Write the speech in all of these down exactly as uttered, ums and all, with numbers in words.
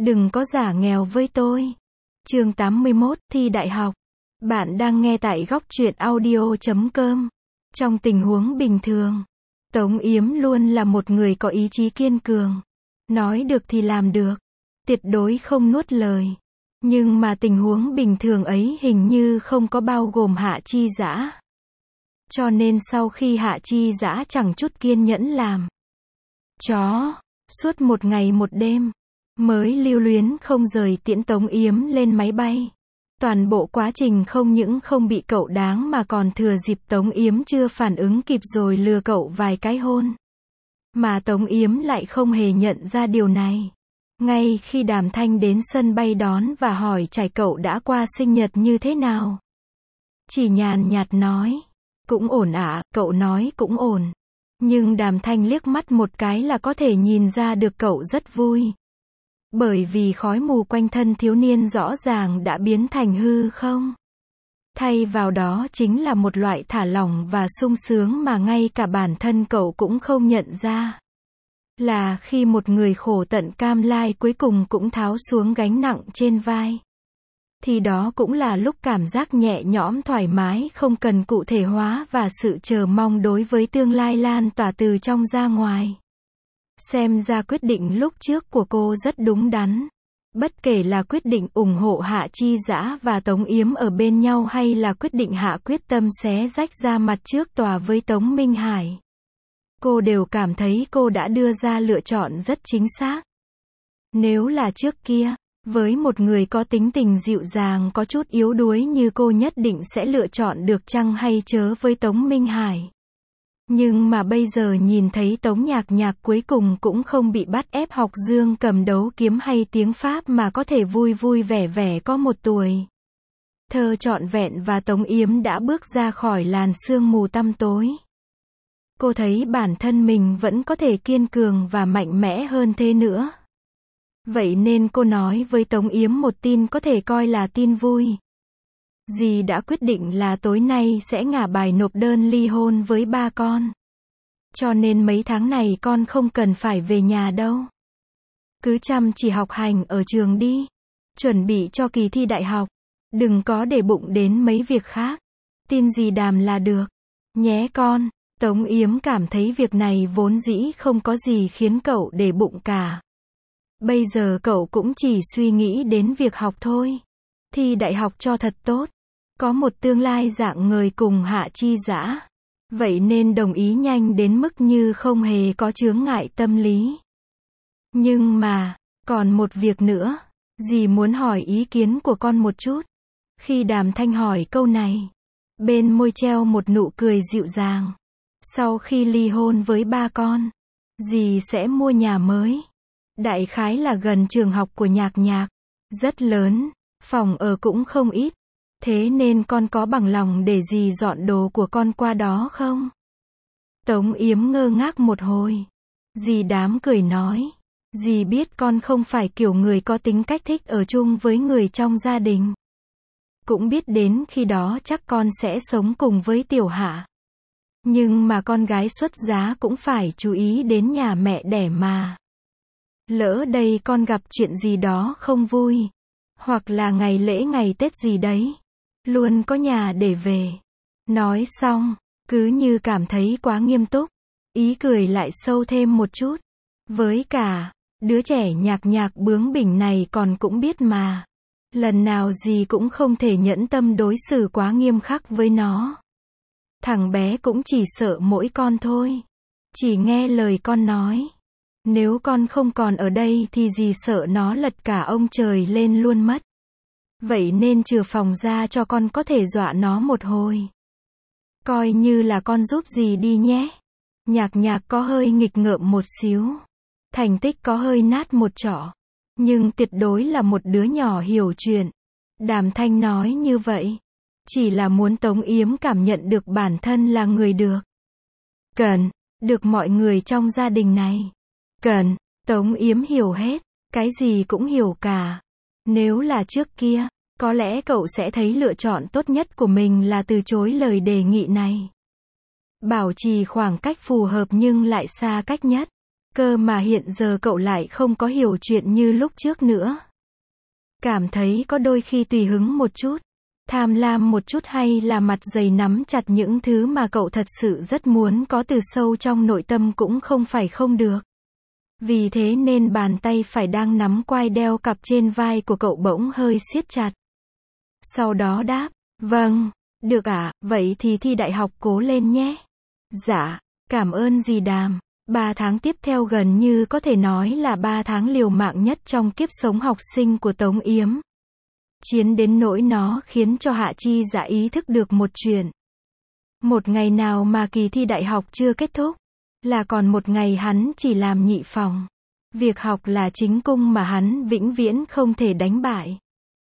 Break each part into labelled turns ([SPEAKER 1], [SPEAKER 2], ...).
[SPEAKER 1] Đừng có giả nghèo với tôi. Chương tám mươi mốt, thi đại học. Bạn đang nghe tại góc truyện audio chấm com. Trong tình huống bình thường, Tống Yếm luôn là một người có ý chí kiên cường. Nói được thì làm được. Tuyệt đối không nuốt lời. Nhưng mà tình huống bình thường ấy hình như không có bao gồm Hạ Chi Dã. Cho nên sau khi Hạ Chi Dã chẳng chút kiên nhẫn làm chó, suốt một ngày một đêm, mới lưu luyến không rời tiễn Tống Yếm lên máy bay. Toàn bộ quá trình không những không bị cậu đáng mà còn thừa dịp Tống Yếm chưa phản ứng kịp rồi lừa cậu vài cái hôn. Mà Tống Yếm lại không hề nhận ra điều này. Ngay khi Đàm Thanh đến sân bay đón và hỏi Trải cậu đã qua sinh nhật như thế nào, chỉ nhàn nhạt nói, cũng ổn ạ, à, cậu nói cũng ổn. Nhưng Đàm Thanh liếc mắt một cái là có thể nhìn ra được cậu rất vui. Bởi vì khói mù quanh thân thiếu niên rõ ràng đã biến thành hư không. Thay vào đó chính là một loại thả lỏng và sung sướng mà ngay cả bản thân cậu cũng không nhận ra. Là khi một người khổ tận cam lai cuối cùng cũng tháo xuống gánh nặng trên vai. Thì đó cũng là lúc cảm giác nhẹ nhõm thoải mái không cần cụ thể hóa và sự chờ mong đối với tương lai lan tỏa từ trong ra ngoài. Xem ra quyết định lúc trước của cô rất đúng đắn. Bất kể là quyết định ủng hộ Hạ Chi Dã và Tống Yếm ở bên nhau hay là quyết định hạ quyết tâm xé rách ra mặt trước tòa với Tống Minh Hải, cô đều cảm thấy cô đã đưa ra lựa chọn rất chính xác. Nếu là trước kia, với một người có tính tình dịu dàng có chút yếu đuối như cô nhất định sẽ lựa chọn được chăng hay chớ với Tống Minh Hải. Nhưng mà bây giờ nhìn thấy Tống Nhạc Nhạc cuối cùng cũng không bị bắt ép học dương cầm đấu kiếm hay tiếng Pháp mà có thể vui vui vẻ vẻ có một tuổi thơ trọn vẹn và Tống Yếm đã bước ra khỏi làn sương mù tăm tối. Cô thấy bản thân mình vẫn có thể kiên cường và mạnh mẽ hơn thế nữa. Vậy nên cô nói với Tống Yếm một tin có thể coi là tin vui. Dì đã quyết định là tối nay sẽ ngả bài nộp đơn ly hôn với ba con. Cho nên mấy tháng này con không cần phải về nhà đâu. Cứ chăm chỉ học hành ở trường đi. Chuẩn bị cho kỳ thi đại học. Đừng có để bụng đến mấy việc khác. Tin dì Đàm là được. Nhé con. Tống Yếm cảm thấy việc này vốn dĩ không có gì khiến cậu để bụng cả. Bây giờ cậu cũng chỉ suy nghĩ đến việc học thôi. Thi đại học cho thật tốt. Có một tương lai rạng ngời cùng Hạ Chi Dã. Vậy nên đồng ý nhanh đến mức như không hề có chướng ngại tâm lý. Nhưng mà, còn một việc nữa. Dì muốn hỏi ý kiến của con một chút. Khi Đàm Thanh hỏi câu này, bên môi treo một nụ cười dịu dàng. Sau khi ly hôn với ba con, dì sẽ mua nhà mới. Đại khái là gần trường học của Nhạc Nhạc. Rất lớn, phòng ở cũng không ít. Thế nên con có bằng lòng để dì dọn đồ của con qua đó không? Tống Yếm ngơ ngác một hồi. Dì Đám cười nói. Dì biết con không phải kiểu người có tính cách thích ở chung với người trong gia đình. Cũng biết đến khi đó chắc con sẽ sống cùng với Tiểu Hạ. Nhưng mà con gái xuất giá cũng phải chú ý đến nhà mẹ đẻ mà. Lỡ đây con gặp chuyện gì đó không vui. Hoặc là ngày lễ ngày Tết gì đấy. Luôn có nhà để về. Nói xong, cứ như cảm thấy quá nghiêm túc. Ý cười lại sâu thêm một chút. Với cả, đứa trẻ Nhạc Nhạc bướng bỉnh này còn cũng biết mà. Lần nào gì cũng không thể nhẫn tâm đối xử quá nghiêm khắc với nó. Thằng bé cũng chỉ sợ mỗi con thôi. Chỉ nghe lời con nói. Nếu con không còn ở đây thì dì sợ nó lật cả ông trời lên luôn mất. Vậy nên trừ phòng ra cho con có thể dọa nó một hồi. Coi như là con giúp dì đi nhé. Nhạc Nhạc có hơi nghịch ngợm một xíu. Thành tích có hơi nát một trọ. Nhưng tuyệt đối là một đứa nhỏ hiểu chuyện. Đàm Thanh nói như vậy. Chỉ là muốn Tống Yếm cảm nhận được bản thân là người được. Cần. Được mọi người trong gia đình này. Cần. Tống Yếm hiểu hết. Cái gì cũng hiểu cả. Nếu là trước kia, có lẽ cậu sẽ thấy lựa chọn tốt nhất của mình là từ chối lời đề nghị này. Bảo trì khoảng cách phù hợp nhưng lại xa cách nhất. Cơ mà hiện giờ cậu lại không có hiểu chuyện như lúc trước nữa. Cảm thấy có đôi khi tùy hứng một chút, tham lam một chút hay là mặt dày nắm chặt những thứ mà cậu thật sự rất muốn có từ sâu trong nội tâm cũng không phải không được. Vì thế nên bàn tay phải đang nắm quai đeo cặp trên vai của cậu bỗng hơi siết chặt. Sau đó đáp, vâng, được ạ, vậy thì thi đại học cố lên nhé. Dạ, cảm ơn dì Đàm. Ba tháng tiếp theo gần như có thể nói là ba tháng liều mạng nhất trong kiếp sống học sinh của Tống Yếm. Chiến đến nỗi nó khiến cho Hạ Chi Dã ý thức được một chuyện. Một ngày nào mà kỳ thi đại học chưa kết thúc, là còn một ngày hắn chỉ làm nhị phòng. Việc học là chính cung mà hắn vĩnh viễn không thể đánh bại.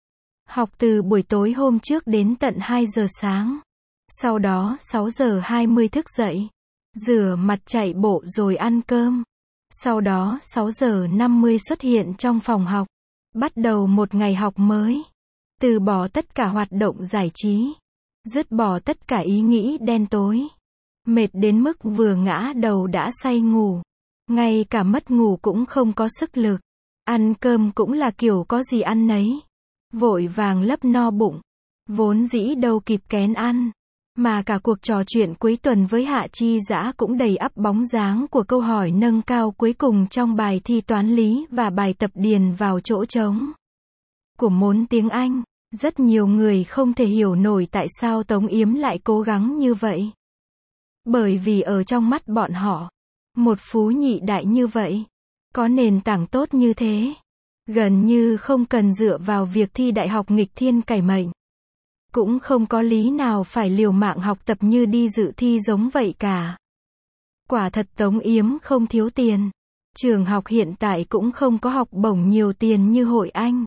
[SPEAKER 1] Học từ buổi tối hôm trước đến tận hai giờ sáng. Sau đó sáu giờ hai mươi thức dậy. Rửa mặt chạy bộ rồi ăn cơm. Sau đó sáu giờ năm mươi xuất hiện trong phòng học. Bắt đầu một ngày học mới. Từ bỏ tất cả hoạt động giải trí. Dứt bỏ tất cả ý nghĩ đen tối. Mệt đến mức vừa ngã đầu đã say ngủ. Ngay cả mất ngủ cũng không có sức lực. Ăn cơm cũng là kiểu có gì ăn nấy. Vội vàng lấp no bụng. Vốn dĩ đâu kịp kén ăn. Mà cả cuộc trò chuyện cuối tuần với Hạ Chi Dã cũng đầy ắp bóng dáng của câu hỏi nâng cao cuối cùng trong bài thi toán lý và bài tập điền vào chỗ trống của môn tiếng Anh. Rất nhiều người không thể hiểu nổi tại sao Tống Yếm lại cố gắng như vậy. Bởi vì ở trong mắt bọn họ, một phú nhị đại như vậy, có nền tảng tốt như thế, gần như không cần dựa vào việc thi đại học nghịch thiên cải mệnh. Cũng không có lý nào phải liều mạng học tập như đi dự thi giống vậy cả. Quả thật Tống Yếm không thiếu tiền. Trường học hiện tại cũng không có học bổng nhiều tiền như Hội Anh.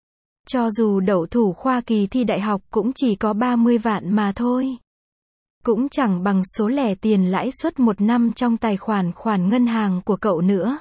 [SPEAKER 1] Cho dù đậu thủ khoa kỳ thi đại học cũng chỉ có ba mươi vạn mà thôi. Cũng chẳng bằng số lẻ tiền lãi suất một năm trong tài khoản khoản ngân hàng của cậu nữa.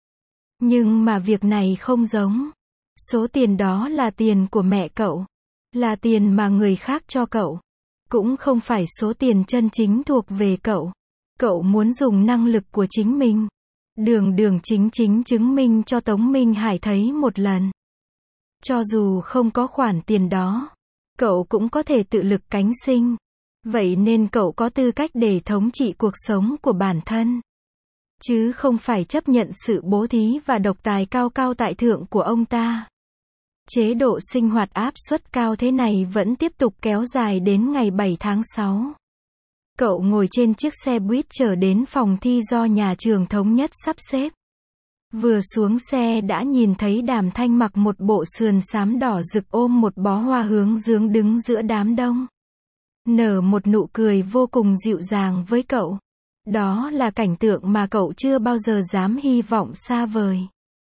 [SPEAKER 1] Nhưng mà việc này không giống. Số tiền đó là tiền của mẹ cậu. Là tiền mà người khác cho cậu. Cũng không phải số tiền chân chính thuộc về cậu. Cậu muốn dùng năng lực của chính mình. Đường đường chính chính chứng minh cho Tống Minh Hải thấy một lần. Cho dù không có khoản tiền đó, cậu cũng có thể tự lực cánh sinh. Vậy nên cậu có tư cách để thống trị cuộc sống của bản thân. Chứ không phải chấp nhận sự bố thí và độc tài cao cao tại thượng của ông ta. Chế độ sinh hoạt áp suất cao thế này vẫn tiếp tục kéo dài đến ngày bảy tháng sáu. Cậu ngồi trên chiếc xe buýt chở đến phòng thi do nhà trường thống nhất sắp xếp. Vừa xuống xe đã nhìn thấy Đàm Thanh mặc một bộ sườn xám đỏ rực ôm một bó hoa hướng dương đứng giữa đám đông. Nở một nụ cười vô cùng dịu dàng với cậu. Đó là cảnh tượng mà cậu chưa bao giờ dám hy vọng xa vời.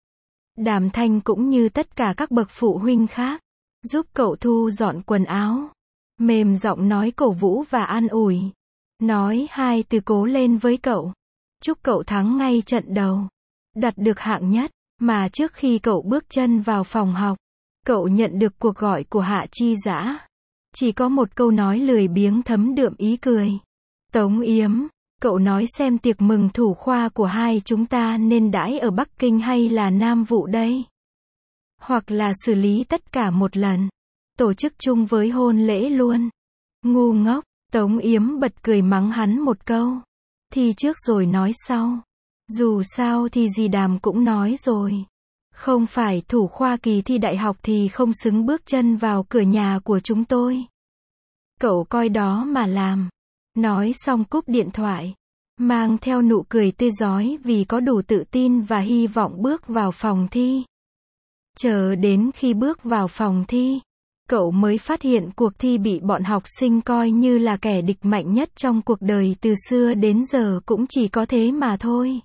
[SPEAKER 1] Đàm Thanh cũng như tất cả các bậc phụ huynh khác, giúp cậu thu dọn quần áo. Mềm giọng nói cổ vũ và an ủi. Nói hai từ cố lên với cậu. Chúc cậu thắng ngay trận đầu. Đoạt được hạng nhất. Mà trước khi cậu bước chân vào phòng học, cậu nhận được cuộc gọi của Hạ Chi Dã. Chỉ có một câu nói lười biếng thấm đượm ý cười. Tống Yếm, cậu nói xem tiệc mừng thủ khoa của hai chúng ta nên đãi ở Bắc Kinh hay là Nam Vụ đây? Hoặc là xử lý tất cả một lần. Tổ chức chung với hôn lễ luôn. Ngu ngốc, Tống Yếm bật cười mắng hắn một câu. Thi trước rồi nói sau. Dù sao thì dì Đàm cũng nói rồi. Không phải thủ khoa kỳ thi đại học thì không xứng bước chân vào cửa nhà của chúng tôi. Cậu coi đó mà làm. Nói xong cúp điện thoại. Mang theo nụ cười tươi rói vì có đủ tự tin và hy vọng bước vào phòng thi. Chờ đến khi bước vào phòng thi, cậu mới phát hiện cuộc thi bị bọn học sinh coi như là kẻ địch mạnh nhất trong cuộc đời từ xưa đến giờ cũng chỉ có thế mà thôi.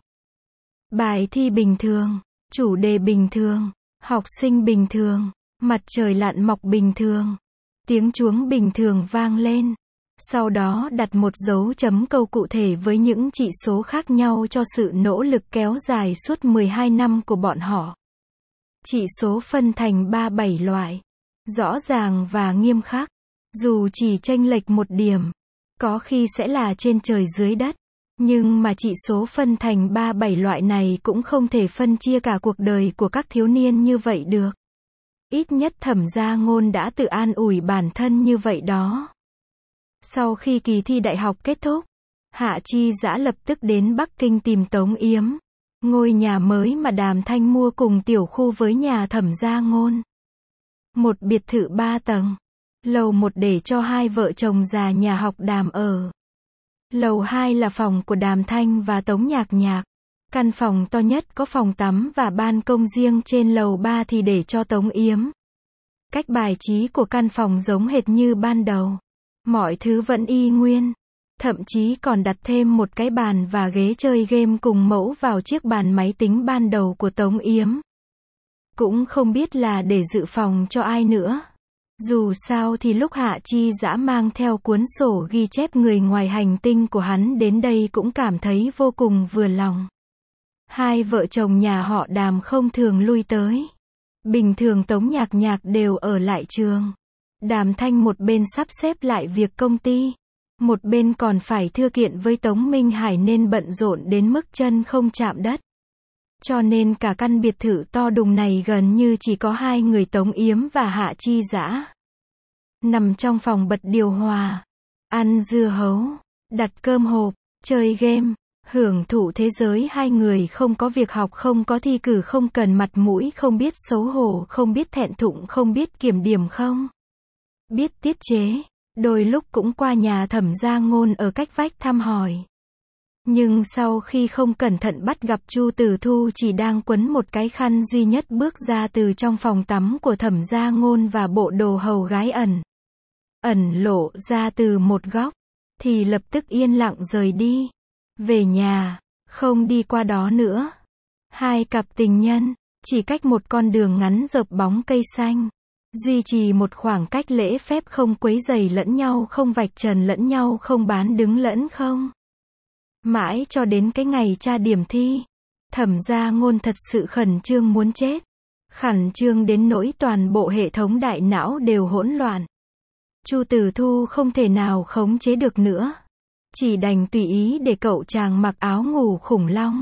[SPEAKER 1] Bài thi bình thường, chủ đề bình thường, học sinh bình thường, mặt trời lặn mọc bình thường, tiếng chuông bình thường vang lên. Sau đó đặt một dấu chấm câu cụ thể với những chỉ số khác nhau cho sự nỗ lực kéo dài suốt mười hai năm của bọn họ. Chỉ số phân thành ba bảy loại, rõ ràng và nghiêm khắc, dù chỉ chênh lệch một điểm, có khi sẽ là trên trời dưới đất, Nhưng mà chỉ số phân thành ba bảy loại này cũng không thể phân chia cả cuộc đời của các thiếu niên như vậy được. Ít nhất Thẩm Gia Ngôn đã tự an ủi bản thân như vậy đó. Sau khi kỳ thi đại học kết thúc, Hạ Chi Dã lập tức đến Bắc Kinh tìm Tống Yếm. Ngôi nhà mới mà Đàm Thanh mua cùng tiểu khu với nhà Thẩm Gia Ngôn. Một biệt thự ba tầng. Lầu một để cho hai vợ chồng già nhà học Đàm ở. Lầu hai là phòng của Đàm Thanh và Tống Nhạc Nhạc. Căn phòng to nhất có phòng tắm và ban công riêng, trên lầu ba thì để cho Tống Yếm. Cách bài trí của căn phòng giống hệt như ban đầu. Mọi thứ vẫn y nguyên. Thậm chí còn đặt thêm một cái bàn và ghế chơi game cùng mẫu vào chiếc bàn máy tính ban đầu của Tống Yếm. Cũng không biết là để dự phòng cho ai nữa. Dù sao thì lúc Hạ Chi Dã mang theo cuốn sổ ghi chép người ngoài hành tinh của hắn đến đây cũng cảm thấy vô cùng vừa lòng. Hai vợ chồng nhà họ Đàm không thường lui tới. Bình thường Tống Nhạc Nhạc đều ở lại trường. Đàm Thanh một bên sắp xếp lại việc công ty, một bên còn phải thư kiện với Tống Minh Hải nên bận rộn đến mức chân không chạm đất. Cho nên cả căn biệt thự to đùng này gần như chỉ có hai người Tống Yếm và Hạ Chi Dã. Nằm trong phòng bật điều hòa, ăn dưa hấu, đặt cơm hộp, chơi game, hưởng thụ thế giới hai người không có việc học, không có thi cử, không cần mặt mũi, không biết xấu hổ, không biết thẹn thùng, không biết kiểm điểm, không biết tiết chế. Đôi lúc cũng qua nhà Thẩm Gia Ngôn ở cách vách thăm hỏi. Nhưng sau khi không cẩn thận bắt gặp Chu Tử Thu chỉ đang quấn một cái khăn duy nhất bước ra từ trong phòng tắm của Thẩm Gia Ngôn và bộ đồ hầu gái ẩn ẩn lộ ra từ một góc, thì lập tức yên lặng rời đi. Về nhà, không đi qua đó nữa. Hai cặp tình nhân, chỉ cách một con đường ngắn dợp bóng cây xanh. Duy trì một khoảng cách lễ phép, không quấy rầy lẫn nhau, không vạch trần lẫn nhau, không bán đứng lẫn không. Mãi cho đến cái ngày tra điểm thi, Thẩm Gia Ngôn thật sự khẩn trương muốn chết. Khẩn trương đến nỗi toàn bộ hệ thống đại não đều hỗn loạn. Chu Tử Thu không thể nào khống chế được nữa. Chỉ đành tùy ý để cậu chàng mặc áo ngủ khủng long.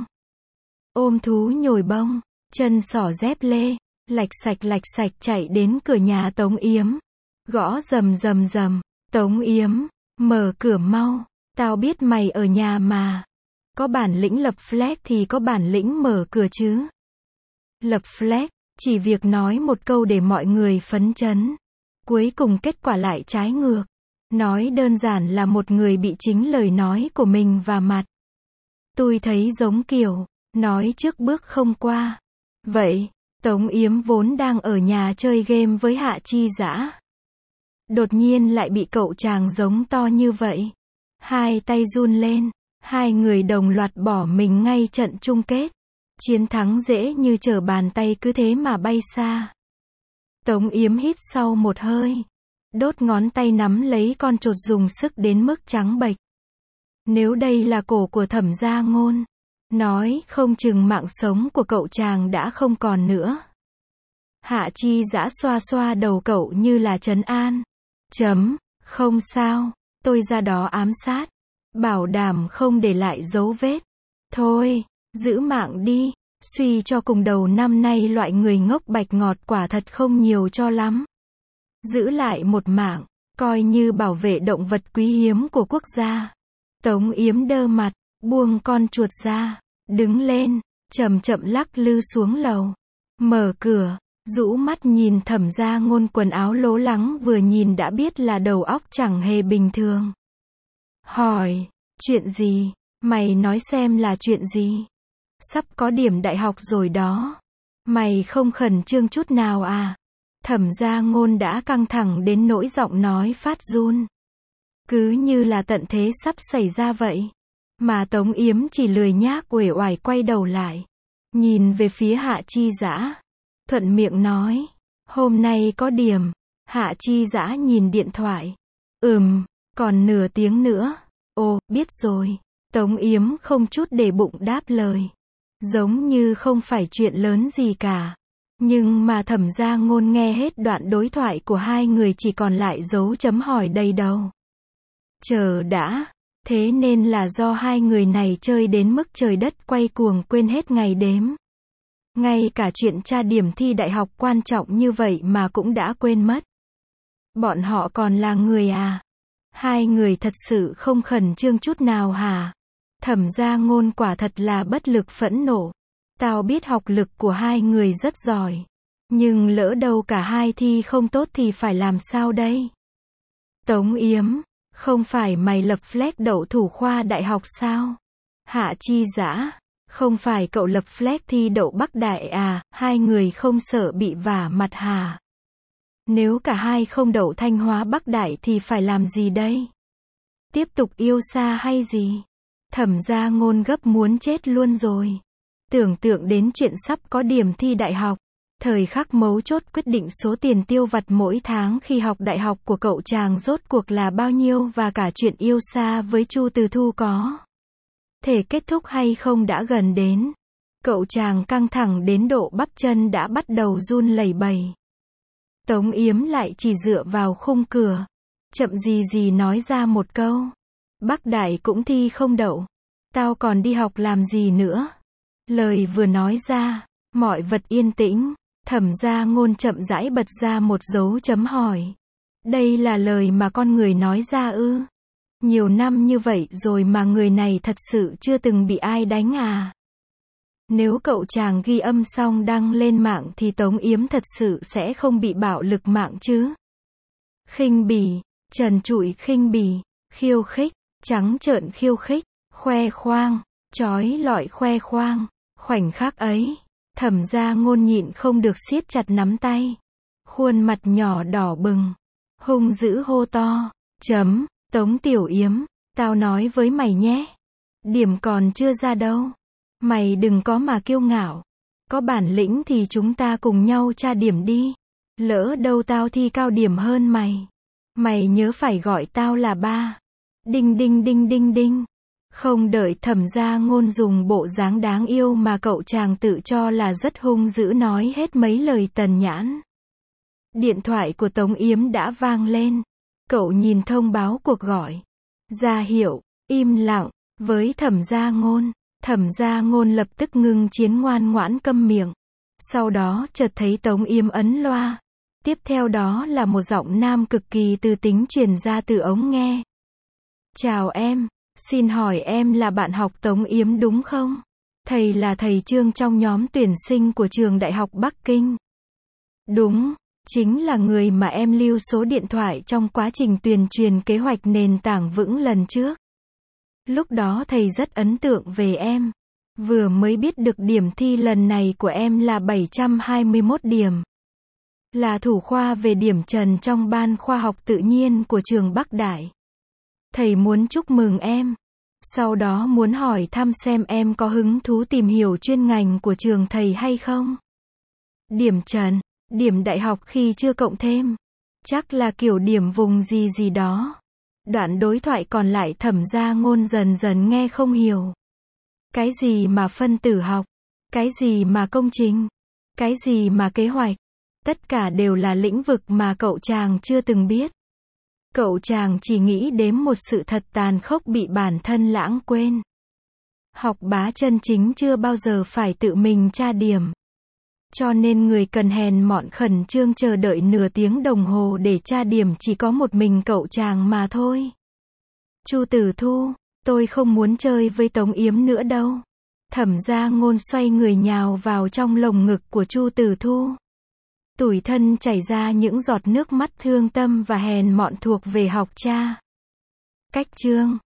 [SPEAKER 1] Ôm thú nhồi bông, chân xỏ dép lê, lạch sạch lạch sạch chạy đến cửa nhà Tống Yếm. Gõ rầm rầm rầm. Tống Yếm, mở cửa mau. Tao biết mày ở nhà mà. Có bản lĩnh lập flag thì có bản lĩnh mở cửa chứ. Lập flag, chỉ việc nói một câu để mọi người phấn chấn. Cuối cùng kết quả lại trái ngược. Nói đơn giản là một người bị chính lời nói của mình và mặt. Tôi thấy giống kiểu, nói trước bước không qua. Vậy, Tống Yếm vốn đang ở nhà chơi game với Hạ Chi Dã. Đột nhiên lại bị cậu chàng giống to như vậy. Hai tay run lên, hai người đồng loạt bỏ mình ngay trận chung kết. Chiến thắng dễ như trở bàn tay, cứ thế mà bay xa. Tống Yếm hít sau một hơi. Đốt ngón tay nắm lấy con chột dùng sức đến mức trắng bệch. Nếu đây là cổ của Thẩm Gia Ngôn, nói không chừng mạng sống của cậu chàng đã không còn nữa. Hạ Chi Dã xoa xoa đầu cậu như là trấn an. Chấm, không sao, tôi ra đó ám sát. Bảo đảm không để lại dấu vết. Thôi, giữ mạng đi. Suy cho cùng đầu năm nay loại người ngốc bạch ngọt quả thật không nhiều cho lắm. Giữ lại một mạng, coi như bảo vệ động vật quý hiếm của quốc gia. Tống Yếm đơ mặt, buông con chuột ra, đứng lên, chậm chậm lắc lư xuống lầu. Mở cửa, rũ mắt nhìn Thẩm Gia Ngôn quần áo lố lắng, vừa nhìn đã biết là đầu óc chẳng hề bình thường. Hỏi, chuyện gì? Mày nói xem là chuyện gì? Sắp có điểm đại học rồi đó. Mày không khẩn trương chút nào à? Thẩm Gia Ngôn đã căng thẳng đến nỗi giọng nói phát run. Cứ như là tận thế sắp xảy ra vậy. Mà Tống Yếm chỉ lười nhác uể oải quay đầu lại. Nhìn về phía Hạ Chi Dã. Thuận miệng nói. Hôm nay có điểm. Hạ Chi Dã nhìn điện thoại. Ừm, còn nửa tiếng nữa. Ồ, biết rồi. Tống Yếm không chút để bụng đáp lời. Giống như không phải chuyện lớn gì cả. Nhưng mà Thẩm Gia Ngôn nghe hết đoạn đối thoại của hai người chỉ còn lại dấu chấm hỏi đầy đầu. Chờ đã. Thế nên là do hai người này chơi đến mức trời đất quay cuồng quên hết ngày đếm. Ngay cả chuyện tra điểm thi đại học quan trọng như vậy mà cũng đã quên mất. Bọn họ còn là người à? Hai người thật sự không khẩn trương chút nào hả? Thẩm Gia Ngôn quả thật là bất lực phẫn nộ. Tao biết học lực của hai người rất giỏi. Nhưng lỡ đâu cả hai thi không tốt thì phải làm sao đây? Tống Yếm, không phải mày lập flag đậu thủ khoa đại học sao? Hạ Chi Dã, không phải cậu lập flag thi đậu Bắc Đại à? Hai người không sợ bị vả mặt hả? Nếu cả hai không đậu Thanh Hóa Bắc Đại thì phải làm gì đây? Tiếp tục yêu xa hay gì? Thẩm Gia Ngôn gấp muốn chết luôn rồi. Tưởng tượng đến chuyện sắp có điểm thi đại học. Thời khắc mấu chốt quyết định số tiền tiêu vặt mỗi tháng khi học đại học của cậu chàng rốt cuộc là bao nhiêu và cả chuyện yêu xa với Chu Từ Thu có thể kết thúc hay không đã gần đến. Cậu chàng căng thẳng đến độ bắp chân đã bắt đầu run lẩy bẩy. Tống Yếm lại chỉ dựa vào khung cửa, chậm gì gì nói ra một câu. Bắc Đại cũng thi không đậu. Tao còn đi học làm gì nữa? Lời vừa nói ra, mọi vật yên tĩnh. Thẩm Gia Ngôn chậm rãi bật ra một dấu chấm hỏi. Đây là lời mà con người nói ra ư? Nhiều năm như vậy rồi mà người này thật sự chưa từng bị ai đánh à? Nếu cậu chàng ghi âm xong đăng lên mạng thì Tống Yếm thật sự sẽ không bị bạo lực mạng chứ? Khinh bỉ, trần trụi khinh bỉ, khiêu khích, trắng trợn khiêu khích, khoe khoang, chói lọi khoe khoang. Khoảnh khắc ấy, Thẩm Gia Ngôn nhịn không được siết chặt nắm tay. Khuôn mặt nhỏ đỏ bừng, hung dữ hô to. Chấm, Tống Tiểu Yếm, tao nói với mày nhé. Điểm còn chưa ra đâu. Mày đừng có mà kiêu ngạo. Có bản lĩnh thì chúng ta cùng nhau tra điểm đi. Lỡ đâu tao thi cao điểm hơn mày. Mày nhớ phải gọi tao là ba. Đinh đinh đinh đinh đinh. Không đợi Thẩm Gia Ngôn dùng bộ dáng đáng yêu mà cậu chàng tự cho là rất hung dữ nói hết mấy lời tần nhãn. Điện thoại của Tống Yếm đã vang lên. Cậu nhìn thông báo cuộc gọi. Ra hiệu, im lặng, với Thẩm Gia Ngôn. Thẩm Gia Ngôn lập tức ngưng chiến ngoan ngoãn câm miệng. Sau đó chợt thấy Tống Yếm ấn loa. Tiếp theo đó là một giọng nam cực kỳ từ tính truyền ra từ ống nghe. Chào em. Xin hỏi em là bạn học Tống Yếm đúng không? Thầy là thầy Trương trong nhóm tuyển sinh của trường Đại học Bắc Kinh. Đúng, chính là người mà em lưu số điện thoại trong quá trình tuyên truyền kế hoạch nền tảng vững lần trước. Lúc đó thầy rất ấn tượng về em. Vừa mới biết được điểm thi lần này của em là bảy trăm hai mươi mốt điểm. Là thủ khoa về điểm trần trong ban khoa học tự nhiên của trường Bắc Đại. Thầy muốn chúc mừng em. Sau đó muốn hỏi thăm xem em có hứng thú tìm hiểu chuyên ngành của trường thầy hay không? Điểm trần, điểm đại học khi chưa cộng thêm. Chắc là kiểu điểm vùng gì gì đó. Đoạn đối thoại còn lại Thẩm Gia Ngôn dần dần nghe không hiểu. Cái gì mà phân tử học? Cái gì mà công trình? Cái gì mà kế hoạch? Tất cả đều là lĩnh vực mà cậu chàng chưa từng biết. Cậu chàng chỉ nghĩ đến một sự thật tàn khốc bị bản thân lãng quên. Học bá chân chính chưa bao giờ phải tự mình tra điểm. Cho nên người cần hèn mọn khẩn trương chờ đợi nửa tiếng đồng hồ để tra điểm chỉ có một mình cậu chàng mà thôi. Chu Tử Thu, tôi không muốn chơi với Tống Yếm nữa đâu. Thẩm Gia Ngôn xoay người nhào vào trong lồng ngực của Chu Tử Thu. Tủi thân chảy ra những giọt nước mắt thương tâm và hèn mọn thuộc về học cha. Cách chương